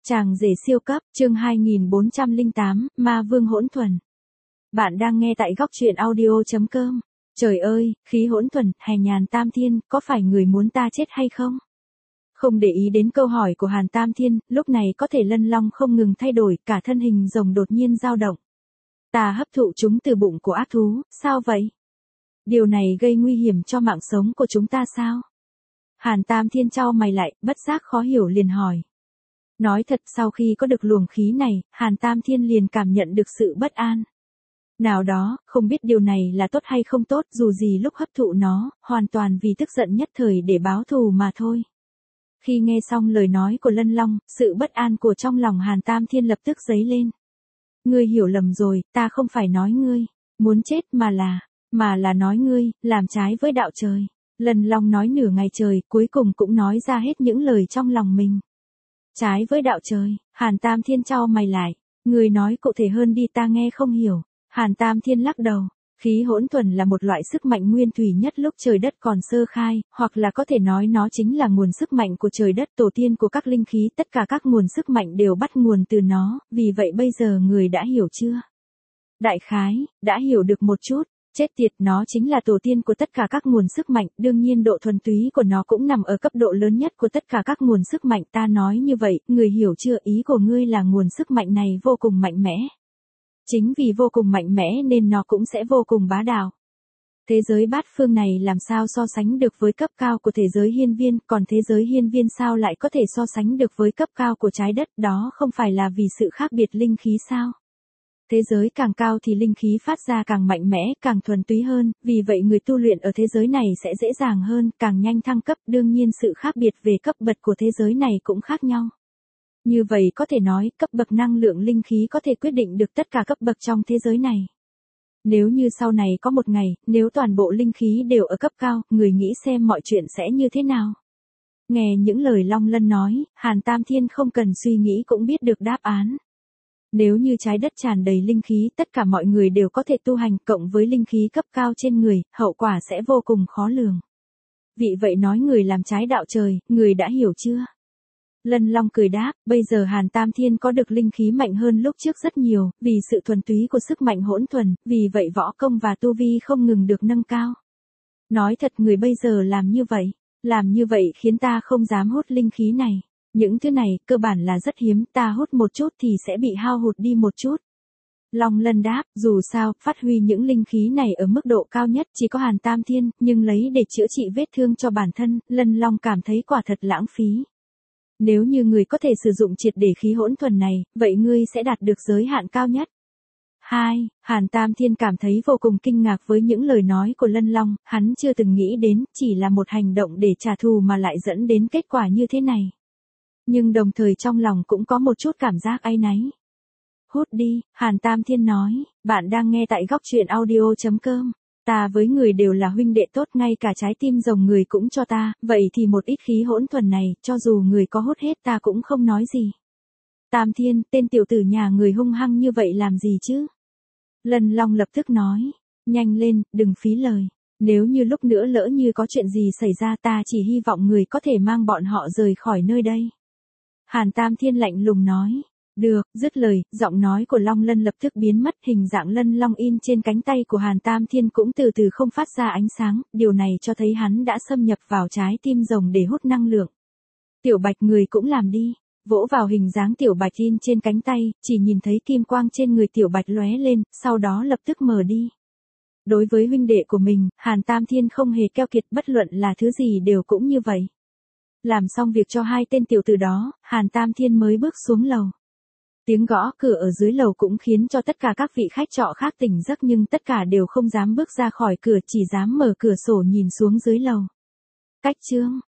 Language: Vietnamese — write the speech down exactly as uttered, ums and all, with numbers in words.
Chàng rể siêu cấp, chương hai nghìn bốn trăm lẻ tám, Ma Vương hỗn thuần. Bạn đang nghe tại góc truyện audio chấm com. Trời ơi, khí hỗn thuần, hè nhàn tam thiên, có phải người muốn ta chết hay không? Không để ý đến câu hỏi của Hàn Tam Thiên, lúc này có thể Lân Long không ngừng thay đổi, cả thân hình rồng đột nhiên dao động. Ta hấp thụ chúng từ bụng của ác thú, sao vậy? Điều này gây nguy hiểm cho mạng sống của chúng ta sao? Hàn Tam Thiên chau mày lại, bất giác khó hiểu liền hỏi. Nói thật, sau khi có được luồng khí này, Hàn Tam Thiên liền cảm nhận được sự bất an. Nào đó, không biết điều này là tốt hay không tốt, dù gì lúc hấp thụ nó, hoàn toàn vì tức giận nhất thời để báo thù mà thôi. Khi nghe xong lời nói của Lân Long, sự bất an của trong lòng Hàn Tam Thiên lập tức dấy lên. Ngươi hiểu lầm rồi, ta không phải nói ngươi muốn chết mà là, mà là nói ngươi, làm trái với đạo trời. Lân Long nói nửa ngày trời, cuối cùng cũng nói ra hết những lời trong lòng mình. Trái với đạo trời, Hàn Tam Thiên chau mày lại, người nói cụ thể hơn đi, ta nghe không hiểu. Hàn Tam Thiên lắc đầu, khí hỗn thuần là một loại sức mạnh nguyên thủy nhất lúc trời đất còn sơ khai, hoặc là có thể nói nó chính là nguồn sức mạnh của trời đất, tổ tiên của các linh khí, tất cả các nguồn sức mạnh đều bắt nguồn từ nó, vì vậy bây giờ người đã hiểu chưa? Đại khái, đã hiểu được một chút. Chết tiệt, nó chính là tổ tiên của tất cả các nguồn sức mạnh, đương nhiên độ thuần túy của nó cũng nằm ở cấp độ lớn nhất của tất cả các nguồn sức mạnh. Ta nói như vậy, người hiểu chưa? Ý của ngươi là nguồn sức mạnh này vô cùng mạnh mẽ. Chính vì vô cùng mạnh mẽ nên nó cũng sẽ vô cùng bá đạo. Thế giới bát phương này làm sao so sánh được với cấp cao của thế giới hiên viên, còn thế giới hiên viên sao lại có thể so sánh được với cấp cao của trái đất, đó không phải là vì sự khác biệt linh khí sao? Thế giới càng cao thì linh khí phát ra càng mạnh mẽ, càng thuần túy hơn, vì vậy người tu luyện ở thế giới này sẽ dễ dàng hơn, càng nhanh thăng cấp, đương nhiên sự khác biệt về cấp bậc của thế giới này cũng khác nhau. Như vậy có thể nói, cấp bậc năng lượng linh khí có thể quyết định được tất cả cấp bậc trong thế giới này. Nếu như sau này có một ngày, nếu toàn bộ linh khí đều ở cấp cao, người nghĩ xem mọi chuyện sẽ như thế nào? Nghe những lời Long Lân nói, Hàn Tam Thiên không cần suy nghĩ cũng biết được đáp án. Nếu như trái đất tràn đầy linh khí, tất cả mọi người đều có thể tu hành, cộng với linh khí cấp cao trên người, hậu quả sẽ vô cùng khó lường. Vì vậy nói người làm trái đạo trời, người đã hiểu chưa? Lân Long cười đáp, bây giờ Hàn Tam Thiên có được linh khí mạnh hơn lúc trước rất nhiều, vì sự thuần túy của sức mạnh hỗn thuần, vì vậy võ công và tu vi không ngừng được nâng cao. Nói thật, người bây giờ làm như vậy, làm như vậy khiến ta không dám hút linh khí này. Những thứ này, cơ bản là rất hiếm, ta hút một chút thì sẽ bị hao hụt đi một chút. Long Lân đáp, dù sao, phát huy những linh khí này ở mức độ cao nhất chỉ có Hàn Tam Thiên, nhưng lấy để chữa trị vết thương cho bản thân, Lân Long cảm thấy quả thật lãng phí. Nếu như người có thể sử dụng triệt để khí hỗn thuần này, vậy ngươi sẽ đạt được giới hạn cao nhất. hai. Hàn Tam Thiên cảm thấy vô cùng kinh ngạc với những lời nói của Lân Long, hắn chưa từng nghĩ đến, chỉ là một hành động để trả thù mà lại dẫn đến kết quả như thế này. Nhưng đồng thời trong lòng cũng có một chút cảm giác áy náy. Hút đi, Hàn Tam Thiên nói, bạn đang nghe tại góc truyện audio chấm com. Ta với người đều là huynh đệ tốt, ngay cả trái tim rồng người cũng cho ta, vậy thì một ít khí hỗn thuần này, cho dù người có hút hết ta cũng không nói gì. Tam Thiên, tên tiểu tử nhà người hung hăng như vậy làm gì chứ? Lân Long lập tức nói, nhanh lên, đừng phí lời. Nếu như lúc nữa lỡ như có chuyện gì xảy ra, ta chỉ hy vọng người có thể mang bọn họ rời khỏi nơi đây. Hàn Tam Thiên lạnh lùng nói. Được, dứt lời, giọng nói của Long Lân lập tức biến mất, hình dạng Lân Long in trên cánh tay của Hàn Tam Thiên cũng từ từ không phát ra ánh sáng, điều này cho thấy hắn đã xâm nhập vào trái tim rồng để hút năng lượng. Tiểu Bạch, người cũng làm đi. Vỗ vào hình dáng Tiểu Bạch in trên cánh tay, chỉ nhìn thấy kim quang trên người Tiểu Bạch lóe lên, sau đó lập tức mờ đi. Đối với huynh đệ của mình, Hàn Tam Thiên không hề keo kiệt, bất luận là thứ gì đều cũng như vậy. Làm xong việc cho hai tên tiểu tử đó, Hàn Tam Thiên mới bước xuống lầu. Tiếng gõ cửa ở dưới lầu cũng khiến cho tất cả các vị khách trọ khác tỉnh giấc, nhưng tất cả đều không dám bước ra khỏi cửa, chỉ dám mở cửa sổ nhìn xuống dưới lầu. Cách chương